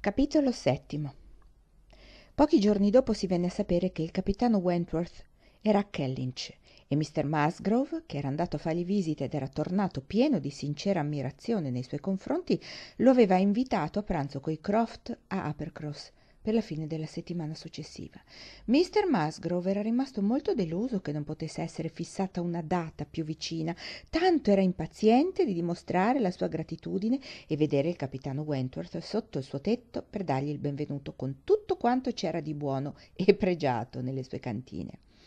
Capitolo settimo. Pochi giorni dopo si venne a sapere che il capitano Wentworth era a Kellynch e Mr. Musgrove, che era andato a fargli visita ed era tornato pieno di sincera ammirazione nei suoi confronti, lo aveva invitato a pranzo coi Croft a Uppercross per la fine della settimana successiva. Mr. Musgrove era rimasto molto deluso che non potesse essere fissata una data più vicina, tanto era impaziente di dimostrare la sua gratitudine e vedere il capitano Wentworth sotto il suo tetto per dargli il benvenuto con tutto quanto c'era di buono e pregiato nelle sue cantine.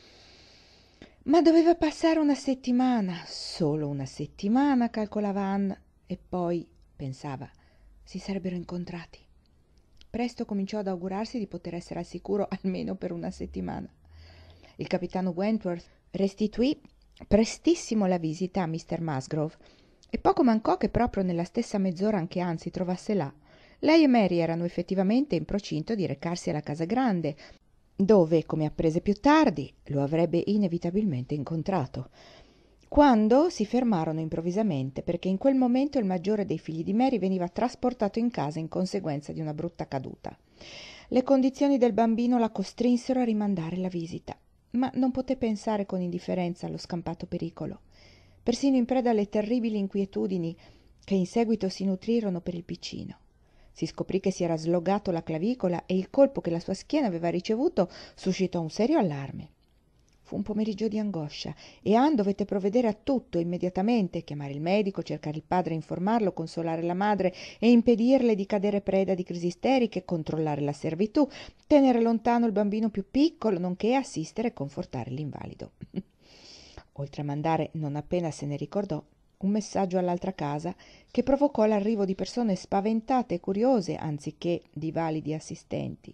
Ma doveva passare una settimana, solo una settimana, calcolava Anne, e poi, pensava, si sarebbero incontrati. Presto cominciò ad augurarsi di poter essere al sicuro almeno per una settimana. Il capitano Wentworth restituì prestissimo la visita a Mr. Musgrove e poco mancò che proprio nella stessa mezz'ora anche Anne si trovasse là. Lei e Mary erano effettivamente in procinto di recarsi alla casa grande, dove, come apprese più tardi, lo avrebbe inevitabilmente incontrato, quando si fermarono improvvisamente perché in quel momento il maggiore dei figli di Mary veniva trasportato in casa in conseguenza di una brutta caduta. Le condizioni del bambino la costrinsero a rimandare la visita, ma non poté pensare con indifferenza allo scampato pericolo. Persino in preda alle terribili inquietudini che in seguito si nutrirono per il piccino. Si scoprì che si era slogato la clavicola e il colpo che la sua schiena aveva ricevuto suscitò un serio allarme. Fu un pomeriggio di angoscia e Anne dovette provvedere a tutto immediatamente, chiamare il medico, cercare il padre, informarlo, consolare la madre e impedirle di cadere preda di crisi isteriche, controllare la servitù, tenere lontano il bambino più piccolo, nonché assistere e confortare l'invalido. Oltre a mandare, non appena se ne ricordò, un messaggio all'altra casa che provocò l'arrivo di persone spaventate e curiose anziché di validi assistenti.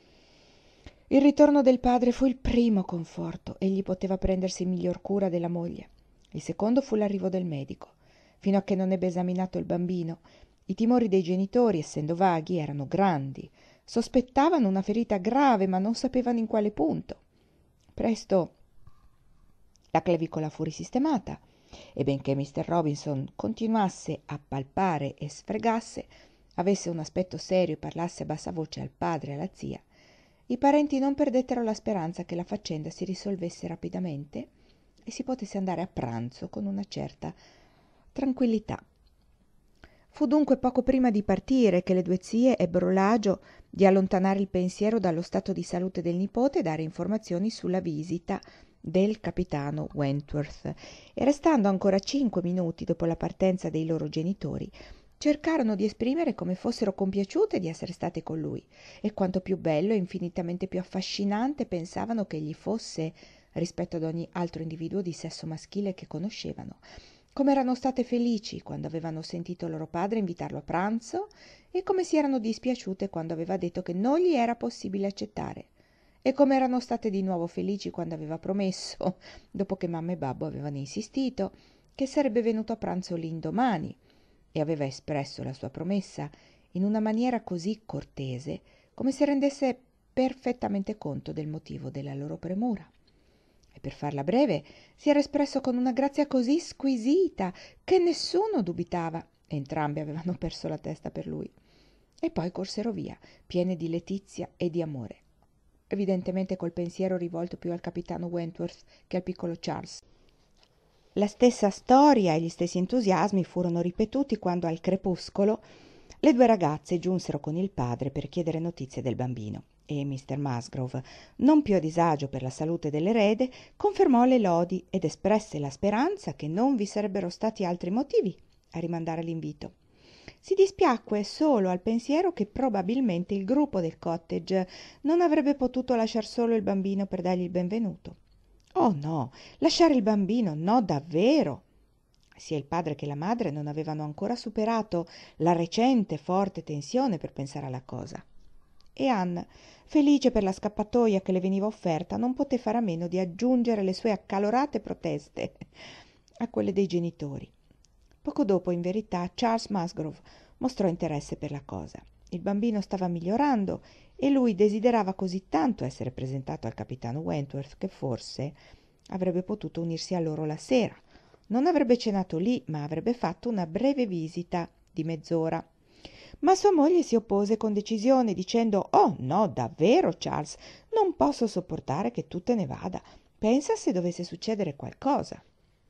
Il ritorno del padre fu il primo conforto, egli poteva prendersi miglior cura della moglie. Il secondo fu l'arrivo del medico. Fino a che non ebbe esaminato il bambino, i timori dei genitori, essendo vaghi, erano grandi. Sospettavano una ferita grave, ma non sapevano in quale punto. Presto la clavicola fu risistemata e benché Mr. Robinson continuasse a palpare e sfregasse, avesse un aspetto serio e parlasse a bassa voce al padre e alla zia, i parenti non perdettero la speranza che la faccenda si risolvesse rapidamente e si potesse andare a pranzo con una certa tranquillità. Fu dunque poco prima di partire che le due zie ebbero l'agio di allontanare il pensiero dallo stato di salute del nipote e dare informazioni sulla visita del capitano Wentworth, e restando ancora 5 minuti dopo la partenza dei loro genitori, cercarono di esprimere come fossero compiaciute di essere state con lui e quanto più bello e infinitamente più affascinante pensavano che egli fosse rispetto ad ogni altro individuo di sesso maschile che conoscevano, come erano state felici quando avevano sentito loro padre invitarlo a pranzo e come si erano dispiaciute quando aveva detto che non gli era possibile accettare, e come erano state di nuovo felici quando aveva promesso, dopo che mamma e babbo avevano insistito, che sarebbe venuto a pranzo l'indomani, e aveva espresso la sua promessa in una maniera così cortese come se rendesse perfettamente conto del motivo della loro premura. E per farla breve, si era espresso con una grazia così squisita che nessuno dubitava. Entrambi avevano perso la testa per lui. E poi corsero via, piene di letizia e di amore, evidentemente col pensiero rivolto più al capitano Wentworth che al piccolo Charles. La stessa storia e gli stessi entusiasmi furono ripetuti quando al crepuscolo le due ragazze giunsero con il padre per chiedere notizie del bambino e Mr. Musgrove, non più a disagio per la salute dell'erede, confermò le lodi ed espresse la speranza che non vi sarebbero stati altri motivi a rimandare l'invito. Si dispiacque solo al pensiero che probabilmente il gruppo del cottage non avrebbe potuto lasciar solo il bambino per dargli il benvenuto. Oh no, lasciare il bambino, no davvero. Sia il padre che la madre non avevano ancora superato la recente forte tensione per pensare alla cosa. E Anne, felice per la scappatoia che le veniva offerta, non poté fare a meno di aggiungere le sue accalorate proteste a quelle dei genitori. Poco dopo, in verità, Charles Musgrove mostrò interesse per la cosa. Il bambino stava migliorando e lui desiderava così tanto essere presentato al capitano Wentworth che forse avrebbe potuto unirsi a loro la sera. Non avrebbe cenato lì, ma avrebbe fatto una breve visita di mezz'ora. Ma sua moglie si oppose con decisione, dicendo: «Oh no, davvero, Charles, non posso sopportare che tu te ne vada. Pensa se dovesse succedere qualcosa».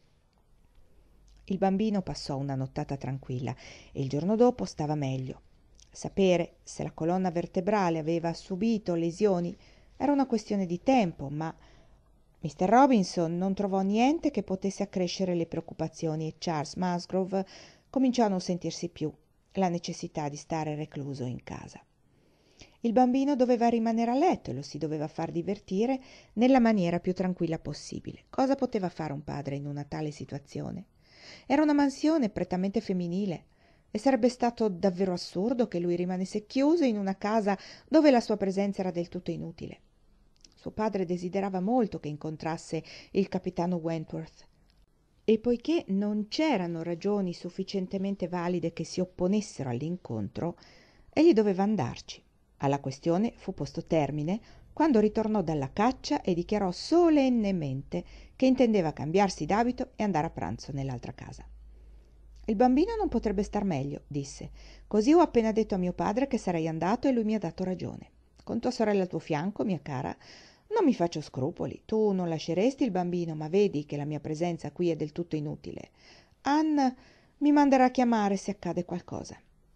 Il bambino passò una nottata tranquilla e il giorno dopo stava meglio. Sapere se la colonna vertebrale aveva subito lesioni era una questione di tempo, ma Mr. Robinson non trovò niente che potesse accrescere le preoccupazioni e Charles Musgrove cominciò a non sentirsi più la necessità di stare recluso in casa. Il bambino doveva rimanere a letto e lo si doveva far divertire nella maniera più tranquilla possibile. Cosa poteva fare un padre in una tale situazione? Era una mansione prettamente femminile e sarebbe stato davvero assurdo che lui rimanesse chiuso in una casa dove la sua presenza era del tutto inutile. Suo padre desiderava molto che incontrasse il capitano Wentworth e poiché non c'erano ragioni sufficientemente valide che si opponessero all'incontro, egli doveva andarci. Alla questione fu posto termine quando ritornò dalla caccia e dichiarò solennemente che intendeva cambiarsi d'abito e andare a pranzo nell'altra casa. «Il bambino non potrebbe star meglio», disse. «Così ho appena detto a mio padre che sarei andato e lui mi ha dato ragione. Con tua sorella al tuo fianco, mia cara, non mi faccio scrupoli. Tu non lasceresti il bambino, ma vedi che la mia presenza qui è del tutto inutile. Anne mi manderà a chiamare se accade qualcosa».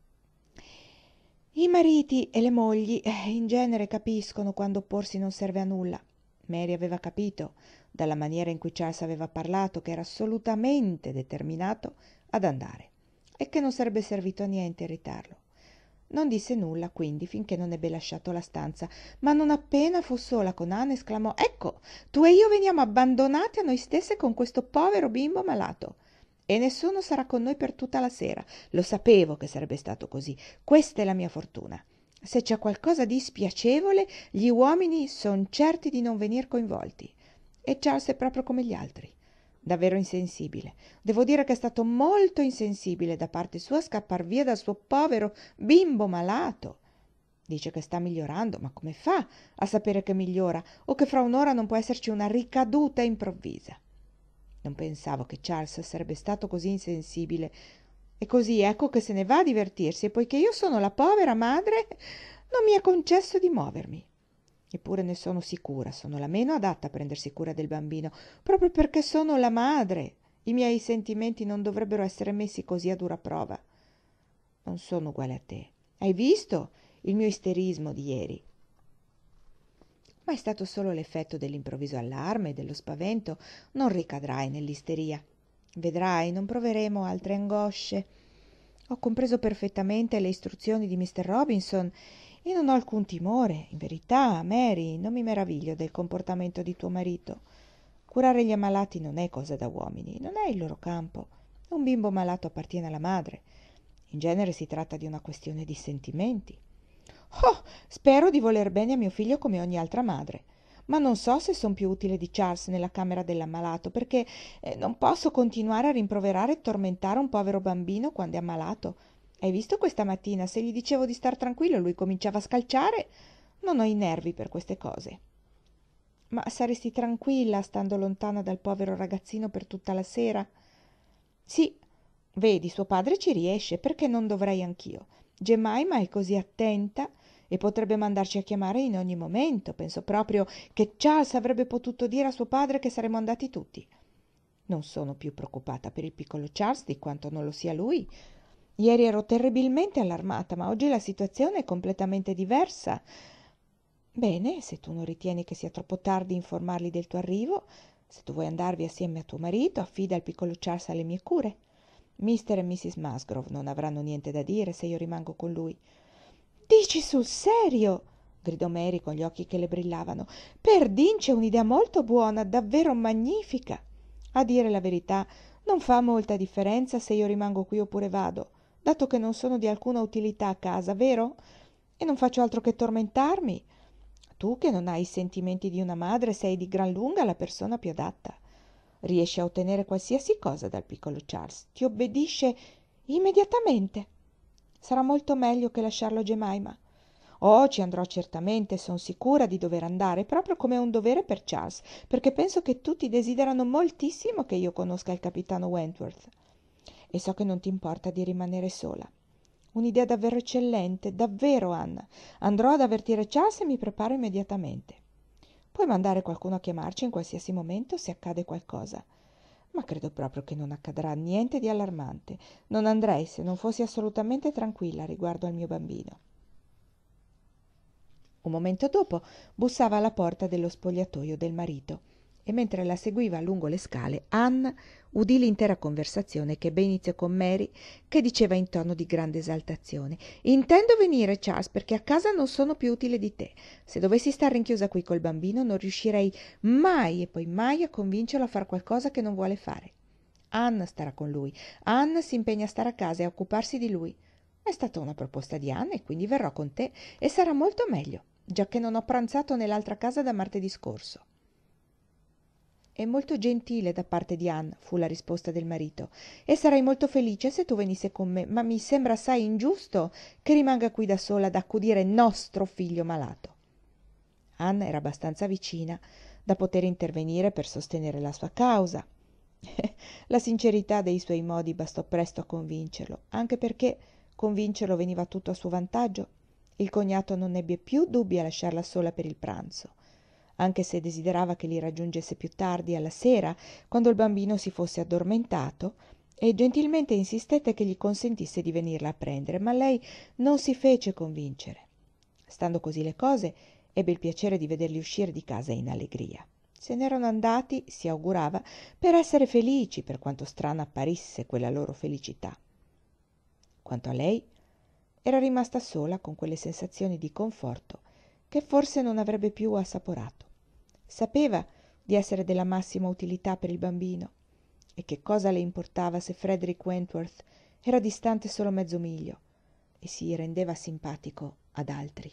I mariti e le mogli in genere capiscono quando opporsi non serve a nulla. Mary aveva capito, dalla maniera in cui Charles aveva parlato, che era assolutamente determinato ad andare e che non sarebbe servito a niente irritarlo. Non disse nulla quindi finché non ebbe lasciato la stanza, ma non appena fu sola con Anne esclamò: «Ecco, tu e io veniamo abbandonati a noi stesse con questo povero bimbo malato. E nessuno sarà con noi per tutta la sera. Lo sapevo che sarebbe stato così. Questa è la mia fortuna. Se c'è qualcosa di spiacevole, gli uomini son certi di non venir coinvolti. E Charles è proprio come gli altri. Davvero insensibile. Devo dire che è stato molto insensibile da parte sua scappar via dal suo povero bimbo malato. Dice che sta migliorando, ma come fa a sapere che migliora o che fra un'ora non può esserci una ricaduta improvvisa? Non pensavo che Charles sarebbe stato così insensibile. E così ecco che se ne va a divertirsi, e poiché io sono la povera madre, non mi è concesso di muovermi. Eppure ne sono sicura, sono la meno adatta a prendersi cura del bambino, proprio perché sono la madre. I miei sentimenti non dovrebbero essere messi così a dura prova. Non sono uguale a te. Hai visto il mio isterismo di ieri? Ma è stato solo l'effetto dell'improvviso allarme e dello spavento. Non ricadrai nell'isteria. Vedrai, non proveremo altre angosce. Ho compreso perfettamente le istruzioni di Mr. Robinson e non ho alcun timore. In verità, Mary, non mi meraviglio del comportamento di tuo marito. Curare gli ammalati non è cosa da uomini, non è il loro campo. Un bimbo malato appartiene alla madre. In genere si tratta di una questione di sentimenti. Oh, spero di voler bene a mio figlio come ogni altra madre, ma non so se son più utile di Charles nella camera dell'ammalato, perché non posso continuare a rimproverare e tormentare un povero bambino quando è ammalato. Hai visto questa mattina? Se gli dicevo di star tranquillo, lui cominciava a scalciare. Non ho i nervi per queste cose. Ma saresti tranquilla stando lontana dal povero ragazzino per tutta la sera? Sì, vedi, suo padre ci riesce, perché non dovrei anch'io? Jemima è così attenta e potrebbe mandarci a chiamare in ogni momento. Penso proprio che Charles avrebbe potuto dire a suo padre che saremmo andati tutti. Non sono più preoccupata per il piccolo Charles di quanto non lo sia lui. Ieri ero terribilmente allarmata, ma oggi la situazione è completamente diversa. Bene, se tu non ritieni che sia troppo tardi informarli del tuo arrivo, se tu vuoi andarvi assieme a tuo marito, affida il piccolo Charles alle mie cure. Mr. e Mrs. Musgrove non avranno niente da dire se io rimango con lui. Dici sul serio? Gridò Mary con gli occhi che le brillavano. Perdin, c'è un'idea molto buona, davvero magnifica. A dire la verità, non fa molta differenza se io rimango qui oppure vado, dato che non sono di alcuna utilità a casa, vero? E non faccio altro che tormentarmi. Tu, che non hai i sentimenti di una madre, sei di gran lunga la persona più adatta. Riesci a ottenere qualsiasi cosa dal piccolo Charles. Ti obbedisce immediatamente. Sarà molto meglio che lasciarlo a Jemima. Oh, ci andrò certamente, son sicura di dover andare, proprio come è un dovere per Charles, perché penso che tutti desiderano moltissimo che io conosca il capitano Wentworth. E so che non ti importa di rimanere sola. Un'idea davvero eccellente, davvero, Anna. Andrò ad avvertire Charles e mi preparo immediatamente. Puoi mandare qualcuno a chiamarci in qualsiasi momento se accade qualcosa. Ma credo proprio che non accadrà niente di allarmante. Non andrei se non fossi assolutamente tranquilla riguardo al mio bambino. Un momento dopo bussava alla porta dello spogliatoio del marito e mentre la seguiva lungo le scale, Ann udì l'intera conversazione che ebbe inizio con Mary, che diceva in tono di grande esaltazione: «Intendo venire, Charles, perché a casa non sono più utile di te. Se dovessi star rinchiusa qui col bambino non riuscirei mai e poi mai a convincerlo a far qualcosa che non vuole fare. Ann starà con lui. Ann si impegna a stare a casa e a occuparsi di lui. È stata una proposta di Ann e quindi verrò con te e sarà molto meglio, giacché non ho pranzato nell'altra casa da martedì scorso». «È molto gentile da parte di Ann», fu la risposta del marito, «e sarei molto felice se tu venisse con me, ma mi sembra assai ingiusto che rimanga qui da sola ad accudire nostro figlio malato». Ann era abbastanza vicina da poter intervenire per sostenere la sua causa. La sincerità dei suoi modi bastò presto a convincerlo, anche perché convincerlo veniva tutto a suo vantaggio. Il cognato non ebbe più dubbi a lasciarla sola per il pranzo, anche se desiderava che li raggiungesse più tardi alla sera, quando il bambino si fosse addormentato, e gentilmente insistette che gli consentisse di venirla a prendere, ma lei non si fece convincere. Stando così le cose, ebbe il piacere di vederli uscire di casa in allegria. Se n'erano andati, si augurava, per essere felici, per quanto strana apparisse quella loro felicità. Quanto a lei, era rimasta sola con quelle sensazioni di conforto che forse non avrebbe più assaporato. Sapeva di essere della massima utilità per il bambino e che cosa le importava se Frederick Wentworth era distante solo mezzo miglio e si rendeva simpatico ad altri.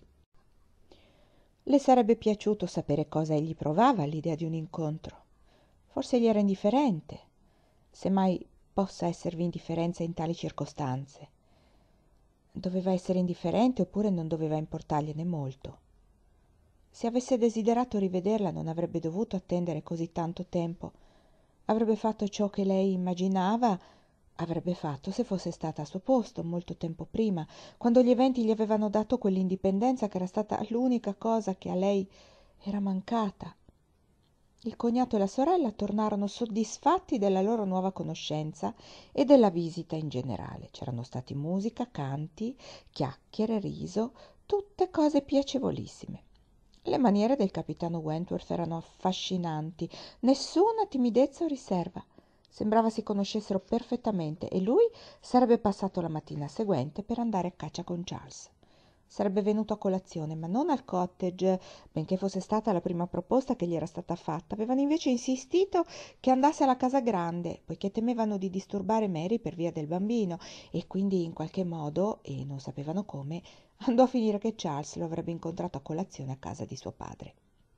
Le sarebbe piaciuto sapere cosa egli provava all'idea di un incontro. Forse gli era indifferente, se mai possa esservi indifferenza in tali circostanze. Doveva essere indifferente oppure non doveva importargliene molto. Se avesse desiderato rivederla non avrebbe dovuto attendere così tanto tempo. Avrebbe fatto ciò che lei immaginava avrebbe fatto se fosse stata a suo posto molto tempo prima, quando gli eventi gli avevano dato quell'indipendenza che era stata l'unica cosa che a lei era mancata. Il cognato e la sorella tornarono soddisfatti della loro nuova conoscenza e della visita in generale. C'erano stati musica, canti, chiacchiere, riso, tutte cose piacevolissime. Le maniere del capitano Wentworth erano affascinanti, nessuna timidezza o riserva. Sembrava si conoscessero perfettamente e lui sarebbe passato la mattina seguente per andare a caccia con Charles. Sarebbe venuto a colazione, ma non al cottage, benché fosse stata la prima proposta che gli era stata fatta. Avevano invece insistito che andasse alla casa grande, poiché temevano di disturbare Mary per via del bambino, e quindi in qualche modo, e non sapevano come, andò a finire che Charles lo avrebbe incontrato a colazione a casa di suo padre.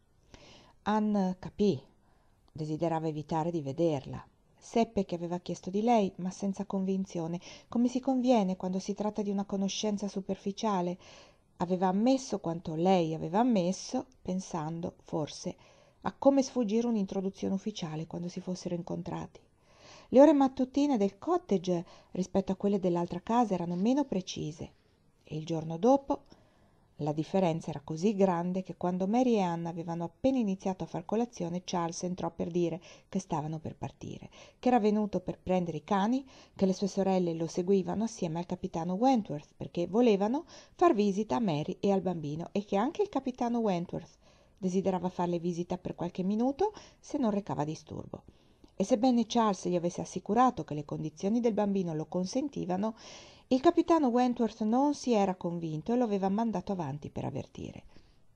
Ann capì, desiderava evitare di vederla. Seppe che aveva chiesto di lei, ma senza convinzione, come si conviene quando si tratta di una conoscenza superficiale. Aveva ammesso quanto lei aveva ammesso, pensando, forse, a come sfuggire un'introduzione ufficiale quando si fossero incontrati. Le ore mattutine del cottage rispetto a quelle dell'altra casa erano meno precise e il giorno dopo la differenza era così grande che quando Mary e Anna avevano appena iniziato a far colazione, Charles entrò per dire che stavano per partire, che era venuto per prendere i cani, che le sue sorelle lo seguivano assieme al capitano Wentworth perché volevano far visita a Mary e al bambino e che anche il capitano Wentworth desiderava farle visita per qualche minuto se non recava disturbo. E sebbene Charles gli avesse assicurato che le condizioni del bambino lo consentivano, il capitano Wentworth non si era convinto e lo aveva mandato avanti per avvertire.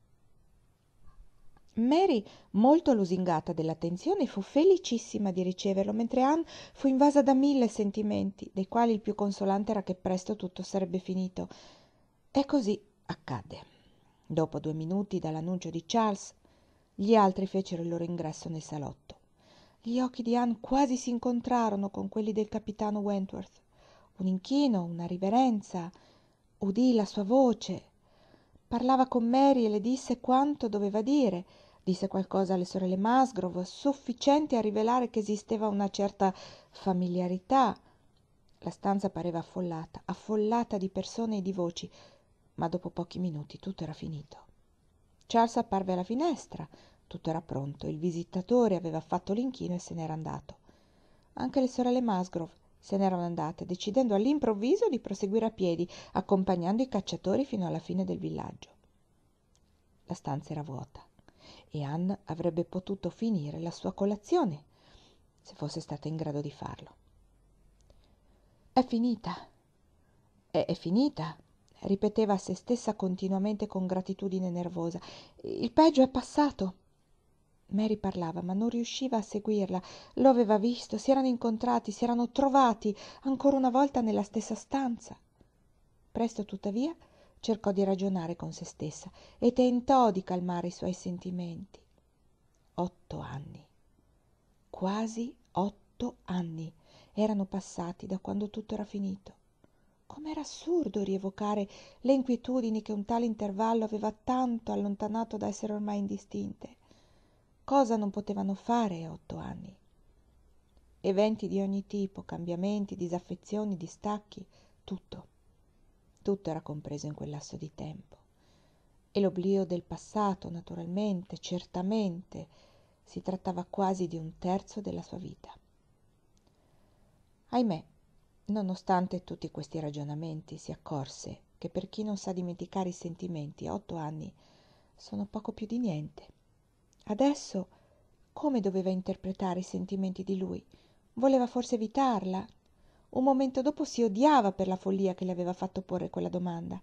Mary, molto lusingata dell'attenzione, fu felicissima di riceverlo, mentre Anne fu invasa da 1000 sentimenti, dei quali il più consolante era che presto tutto sarebbe finito. E così accadde. Dopo 2 minuti dall'annuncio di Charles, gli altri fecero il loro ingresso nel salotto. Gli occhi di Anne quasi si incontrarono con quelli del capitano Wentworth. Un inchino, una riverenza, udì la sua voce. Parlava con Mary e le disse quanto doveva dire. Disse qualcosa alle sorelle Musgrove, sufficiente a rivelare che esisteva una certa familiarità. La stanza pareva affollata, affollata di persone e di voci, ma dopo pochi minuti tutto era finito. Charles apparve alla finestra, tutto era pronto, il visitatore aveva fatto l'inchino e se n'era andato. Anche le sorelle Musgrove se n'erano andate, decidendo all'improvviso di proseguire a piedi, accompagnando i cacciatori fino alla fine del villaggio. La stanza era vuota e Anne avrebbe potuto finire la sua colazione se fosse stata in grado di farlo. È finita, è finita, ripeteva a se stessa continuamente con gratitudine nervosa. Il peggio è passato. Mary parlava, ma non riusciva a seguirla. Lo aveva visto, si erano incontrati, si erano trovati ancora una volta nella stessa stanza. Presto, tuttavia, cercò di ragionare con se stessa e tentò di calmare i suoi sentimenti. 8 anni, quasi 8 anni erano passati da quando tutto era finito. Com'era assurdo rievocare le inquietudini che un tale intervallo aveva tanto allontanato da essere ormai indistinte. Cosa non potevano fare 8 anni? Eventi di ogni tipo, cambiamenti, disaffezioni, distacchi, tutto era compreso in quel lasso di tempo. E l'oblio del passato, naturalmente, certamente, si trattava quasi di un terzo della sua vita. Ahimè, nonostante tutti questi ragionamenti, si accorse che per chi non sa dimenticare i sentimenti, 8 anni sono poco più di niente. Adesso come doveva interpretare i sentimenti di lui? Voleva forse evitarla? Un momento dopo si odiava per la follia che le aveva fatto porre quella domanda.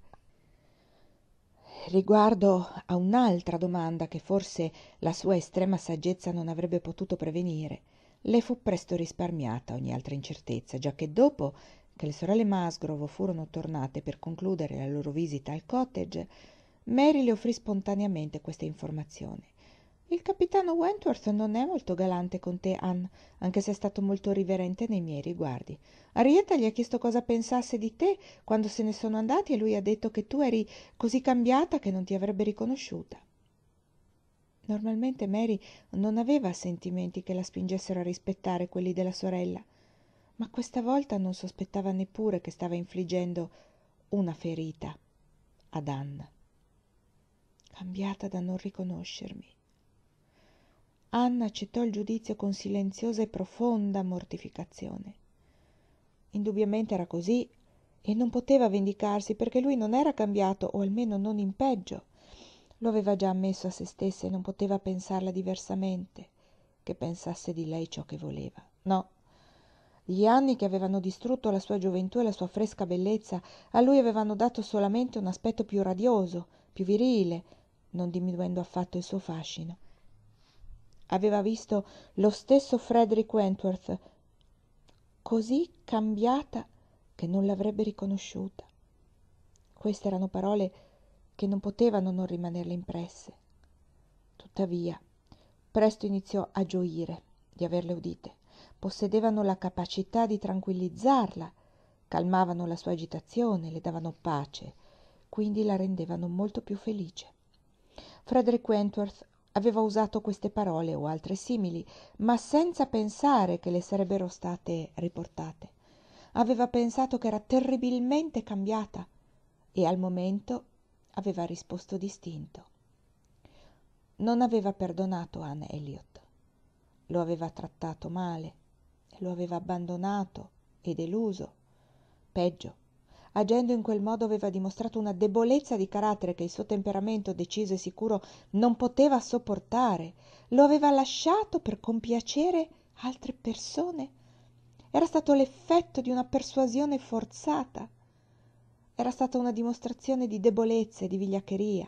Riguardo a un'altra domanda che forse la sua estrema saggezza non avrebbe potuto prevenire, le fu presto risparmiata ogni altra incertezza, giacché dopo che le sorelle Musgrove furono tornate per concludere la loro visita al cottage, Mary le offrì spontaneamente questa informazione. Il capitano Wentworth non è molto galante con te, Anne, anche se è stato molto riverente nei miei riguardi. Henrietta gli ha chiesto cosa pensasse di te quando se ne sono andati e lui ha detto che tu eri così cambiata che non ti avrebbe riconosciuta. Normalmente Mary non aveva sentimenti che la spingessero a rispettare quelli della sorella, ma questa volta non sospettava neppure che stava infliggendo una ferita ad Anne. Cambiata da non riconoscermi. Anna accettò il giudizio con silenziosa e profonda mortificazione. Indubbiamente era così e non poteva vendicarsi perché lui non era cambiato, o almeno non in peggio. Lo aveva già ammesso a se stessa e non poteva pensarla diversamente, che pensasse di lei ciò che voleva. No, gli anni che avevano distrutto la sua gioventù e la sua fresca bellezza a lui avevano dato solamente un aspetto più radioso, più virile, non diminuendo affatto il suo fascino. Aveva visto lo stesso Frederick Wentworth, così cambiata che non l'avrebbe riconosciuta. Queste erano parole che non potevano non rimanerle impresse. Tuttavia, presto iniziò a gioire di averle udite. Possedevano la capacità di tranquillizzarla, calmavano la sua agitazione, le davano pace, quindi la rendevano molto più felice. Frederick Wentworth aveva usato queste parole o altre simili, ma senza pensare che le sarebbero state riportate. Aveva pensato che era terribilmente cambiata e al momento aveva risposto distinto. Non aveva perdonato Anne Elliot. Lo aveva trattato male, lo aveva abbandonato e deluso. Peggio, agendo in quel modo aveva dimostrato una debolezza di carattere che il suo temperamento deciso e sicuro non poteva sopportare. Lo aveva lasciato per compiacere altre persone. Era stato l'effetto di una persuasione forzata. Era stata una dimostrazione di debolezza e di vigliaccheria.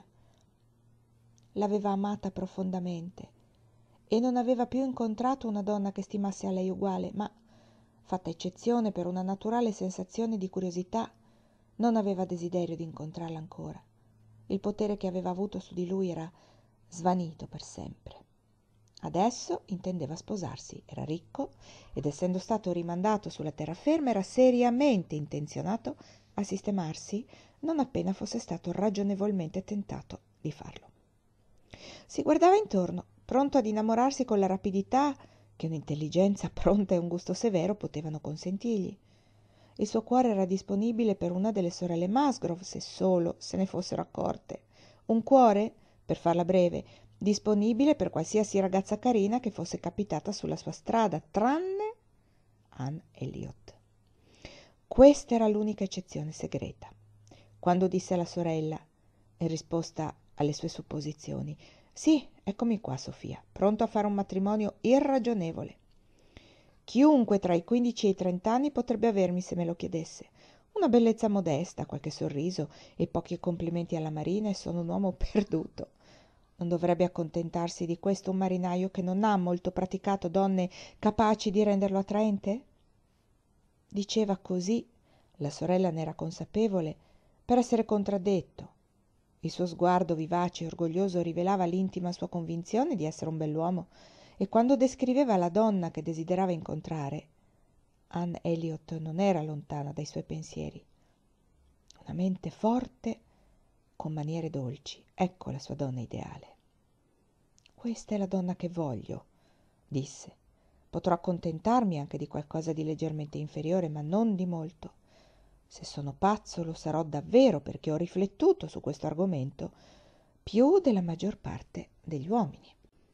L'aveva amata profondamente e non aveva più incontrato una donna che stimasse a lei uguale, ma, fatta eccezione per una naturale sensazione di curiosità, non aveva desiderio di incontrarla ancora. Il potere che aveva avuto su di lui era svanito per sempre. Adesso intendeva sposarsi, era ricco ed essendo stato rimandato sulla terraferma era seriamente intenzionato a sistemarsi non appena fosse stato ragionevolmente tentato di farlo. Si guardava intorno, pronto ad innamorarsi con la rapidità che un'intelligenza pronta e un gusto severo potevano consentirgli. Il suo cuore era disponibile per una delle sorelle Musgrove, se solo se ne fossero accorte. Un cuore, per farla breve, disponibile per qualsiasi ragazza carina che fosse capitata sulla sua strada, tranne Anne Elliot. Questa era l'unica eccezione segreta. Quando disse alla sorella, in risposta alle sue supposizioni: «Sì, eccomi qua, Sofia, pronto a fare un matrimonio irragionevole. Chiunque tra i 15 e i 30 anni potrebbe avermi se me lo chiedesse. Una bellezza modesta, qualche sorriso e pochi complimenti alla marina e sono un uomo perduto. Non dovrebbe accontentarsi di questo un marinaio che non ha molto praticato donne capaci di renderlo attraente?» Diceva così, la sorella n'era consapevole, per essere contraddetto. Il suo sguardo vivace e orgoglioso rivelava l'intima sua convinzione di essere un bell'uomo, e quando descriveva la donna che desiderava incontrare, Anne Elliot non era lontana dai suoi pensieri. Una mente forte, con maniere dolci, ecco la sua donna ideale. «Questa è la donna che voglio», disse. «Potrò accontentarmi anche di qualcosa di leggermente inferiore, ma non di molto. Se sono pazzo lo sarò davvero, perché ho riflettuto su questo argomento più della maggior parte degli uomini».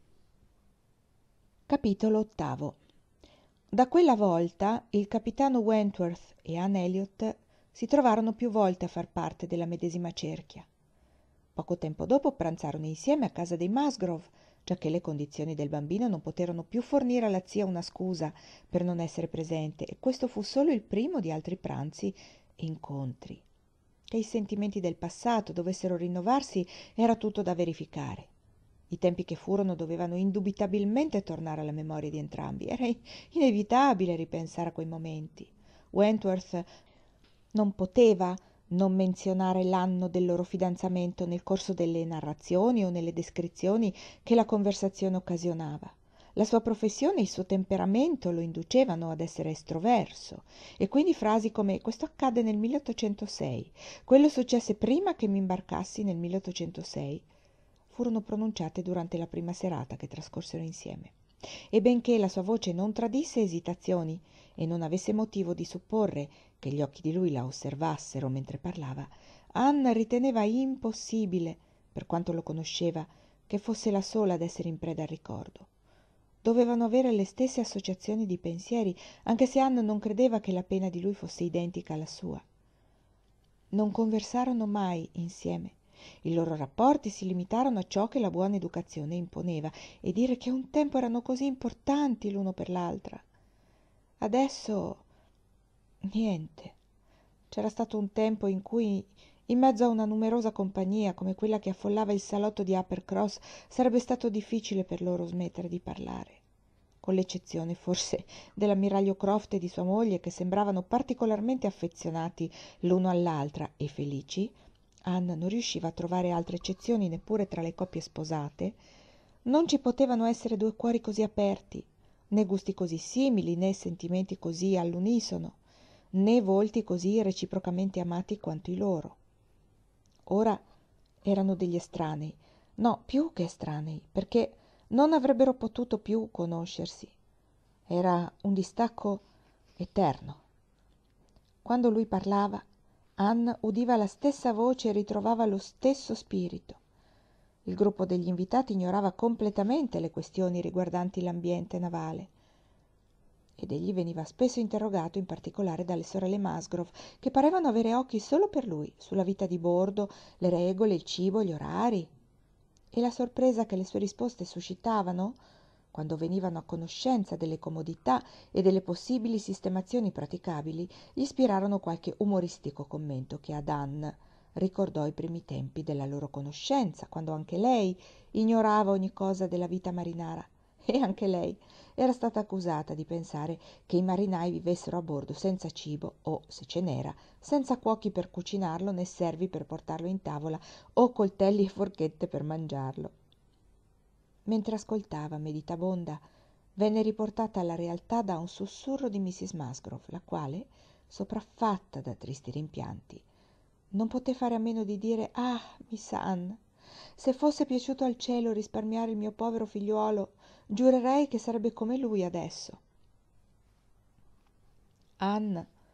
Capitolo 8. Da quella volta il capitano Wentworth e Anne Elliot si trovarono più volte a far parte della medesima cerchia. Poco tempo dopo pranzarono insieme a casa dei Musgrove, giacché le condizioni del bambino non poterono più fornire alla zia una scusa per non essere presente, e questo fu solo il primo di altri pranzi e incontri. Che i sentimenti del passato dovessero rinnovarsi era tutto da verificare. I tempi che furono dovevano indubitabilmente tornare alla memoria di entrambi. Era inevitabile ripensare a quei momenti. Wentworth non poteva non menzionare l'anno del loro fidanzamento nel corso delle narrazioni o nelle descrizioni che la conversazione occasionava. La sua professione e il suo temperamento lo inducevano ad essere estroverso, e quindi frasi come «questo accadde nel 1806», «quello successe prima che mi imbarcassi nel 1806», furono pronunciate durante la prima serata che trascorsero insieme. E benché la sua voce non tradisse esitazioni e non avesse motivo di supporre che gli occhi di lui la osservassero mentre parlava, Anne riteneva impossibile, per quanto lo conosceva, che fosse la sola ad essere in preda al ricordo. Dovevano avere le stesse associazioni di pensieri, anche se Anne non credeva che la pena di lui fosse identica alla sua. Non conversarono mai insieme. I loro rapporti si limitarono a ciò che la buona educazione imponeva, e dire che un tempo erano così importanti l'uno per l'altra. Adesso niente. C'era stato un tempo in cui, in mezzo a una numerosa compagnia come quella che affollava il salotto di Uppercross, sarebbe stato difficile per loro smettere di parlare. Con l'eccezione forse dell'ammiraglio Croft e di sua moglie, che sembravano particolarmente affezionati l'uno all'altra e felici, Anne non riusciva a trovare altre eccezioni neppure tra le coppie sposate. Non ci potevano essere due cuori così aperti, né gusti così simili, né sentimenti così all'unisono, né volti così reciprocamente amati quanto i loro. Ora erano degli estranei, no, più che estranei, perché non avrebbero potuto più conoscersi. Era un distacco eterno. Quando lui parlava, Anne udiva la stessa voce e ritrovava lo stesso spirito. Il gruppo degli invitati ignorava completamente le questioni riguardanti l'ambiente navale, ed egli veniva spesso interrogato, in particolare dalle sorelle Musgrove, che parevano avere occhi solo per lui, sulla vita di bordo, le regole, il cibo, gli orari. E la sorpresa che le sue risposte suscitavano, quando venivano a conoscenza delle comodità e delle possibili sistemazioni praticabili, gli ispirarono qualche umoristico commento che ad Anne ricordò i primi tempi della loro conoscenza, quando anche lei ignorava ogni cosa della vita marinara, e anche lei era stata accusata di pensare che i marinai vivessero a bordo senza cibo o, se ce n'era, senza cuochi per cucinarlo né servi per portarlo in tavola o coltelli e forchette per mangiarlo. Mentre ascoltava, meditabonda, venne riportata alla realtà da un sussurro di Mrs. Musgrove, la quale, sopraffatta da tristi rimpianti, non poté fare a meno di dire: «Ah, Miss Anne, se fosse piaciuto al cielo risparmiare il mio povero figliuolo, giurerei che sarebbe come lui adesso». Anne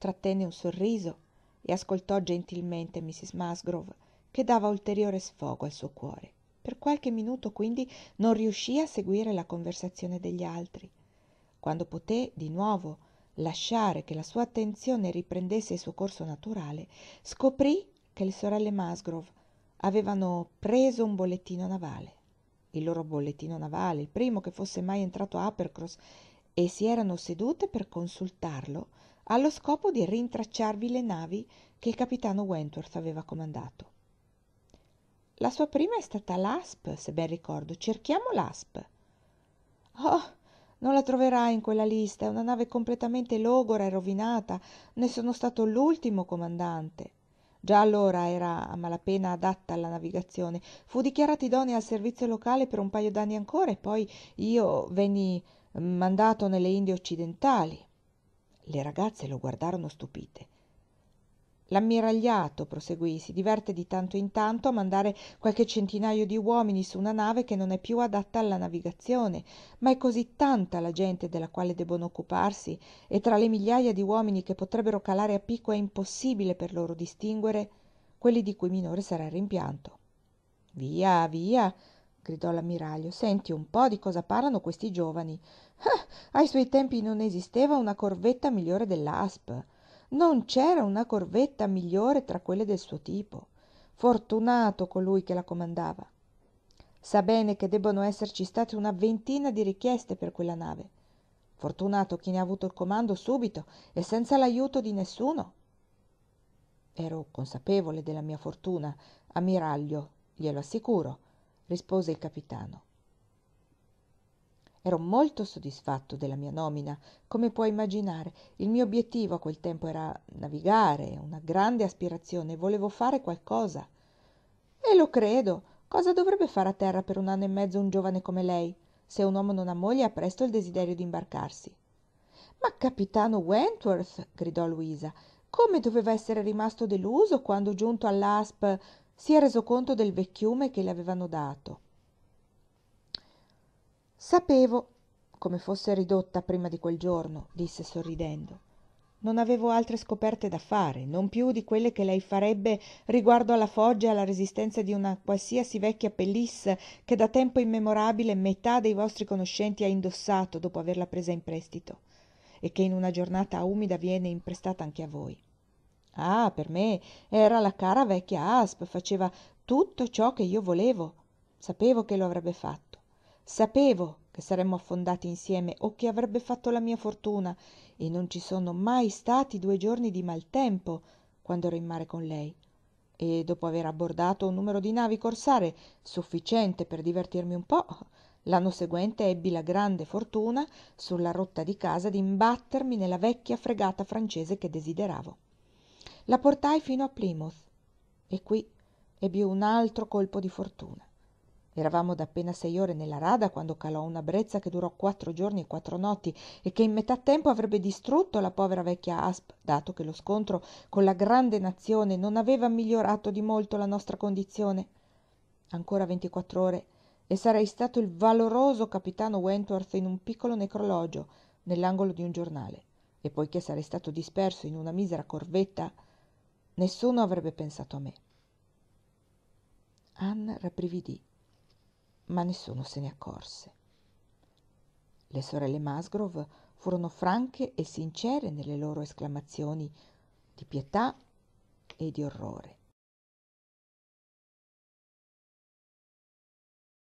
trattenne un sorriso e ascoltò gentilmente Mrs. Musgrove, che dava ulteriore sfogo al suo cuore. Per qualche minuto quindi non riuscì a seguire la conversazione degli altri. Quando poté di nuovo lasciare che la sua attenzione riprendesse il suo corso naturale, scoprì che le sorelle Musgrove avevano preso un bollettino navale, il loro bollettino navale, il primo che fosse mai entrato a Uppercross, e si erano sedute per consultarlo allo scopo di rintracciarvi le navi che il capitano Wentworth aveva comandato. La sua prima è stata l'Asp, se ben ricordo. Cerchiamo l'Asp. Oh, non la troverai in quella lista, è una nave completamente logora e rovinata. Ne sono stato l'ultimo comandante. Già allora era a malapena adatta alla navigazione. Fu dichiarata idonea al servizio locale per un paio d'anni ancora e poi io venni mandato nelle Indie occidentali. Le ragazze lo guardarono stupite. L'ammiragliato, proseguì, si diverte di tanto in tanto a mandare qualche centinaio di uomini su una nave che non è più adatta alla navigazione, ma è così tanta la gente della quale debbono occuparsi, e tra le migliaia di uomini che potrebbero calare a picco è impossibile per loro distinguere quelli di cui minore sarà il rimpianto. Via, via, gridò l'ammiraglio, senti un po' di cosa parlano questi giovani. Ai suoi tempi non esisteva una corvetta migliore dell'Asp. Non c'era una corvetta migliore tra quelle del suo tipo. Fortunato colui che la comandava. Sa bene che debbono esserci state una ventina di richieste per quella nave. Fortunato chi ne ha avuto il comando subito e senza l'aiuto di nessuno. Ero consapevole della mia fortuna, ammiraglio, glielo assicuro, rispose il capitano. Ero molto soddisfatto della mia nomina, come puoi immaginare. Il mio obiettivo a quel tempo era navigare, una grande aspirazione, volevo fare qualcosa. E lo credo. Cosa dovrebbe fare a terra per un anno e mezzo un giovane come lei? Se un uomo non ha moglie ha presto il desiderio di imbarcarsi. Ma capitano Wentworth, gridò Luisa, come doveva essere rimasto deluso quando, giunto all'Asp, si è reso conto del vecchiume che le avevano dato. Sapevo come fosse ridotta prima di quel giorno, disse sorridendo. Non avevo altre scoperte da fare, non più di quelle che lei farebbe riguardo alla foggia e alla resistenza di una qualsiasi vecchia pelisse che da tempo immemorabile metà dei vostri conoscenti ha indossato dopo averla presa in prestito e che in una giornata umida viene imprestata anche a voi. Ah, per me era la cara vecchia Asp, faceva tutto ciò che io volevo. Sapevo che lo avrebbe fatto. Sapevo che saremmo affondati insieme o che avrebbe fatto la mia fortuna e non ci sono mai stati 2 giorni di maltempo quando ero in mare con lei. E dopo aver abbordato un numero di navi corsare sufficiente per divertirmi un po', l'anno seguente ebbi la grande fortuna, sulla rotta di casa, di imbattermi nella vecchia fregata francese che desideravo. La portai fino a Plymouth e qui ebbi un altro colpo di fortuna. Eravamo da appena 6 ore nella rada quando calò una brezza che durò 4 giorni e 4 notti e che in metà tempo avrebbe distrutto la povera vecchia Asp, dato che lo scontro con la grande nazione non aveva migliorato di molto la nostra condizione. Ancora 24 ore e sarei stato il valoroso capitano Wentworth in un piccolo necrologio nell'angolo di un giornale, e poiché sarei stato disperso in una misera corvetta, nessuno avrebbe pensato a me. Anne rabbrividì, ma nessuno se ne accorse. Le sorelle Musgrove furono franche e sincere nelle loro esclamazioni di pietà e di orrore.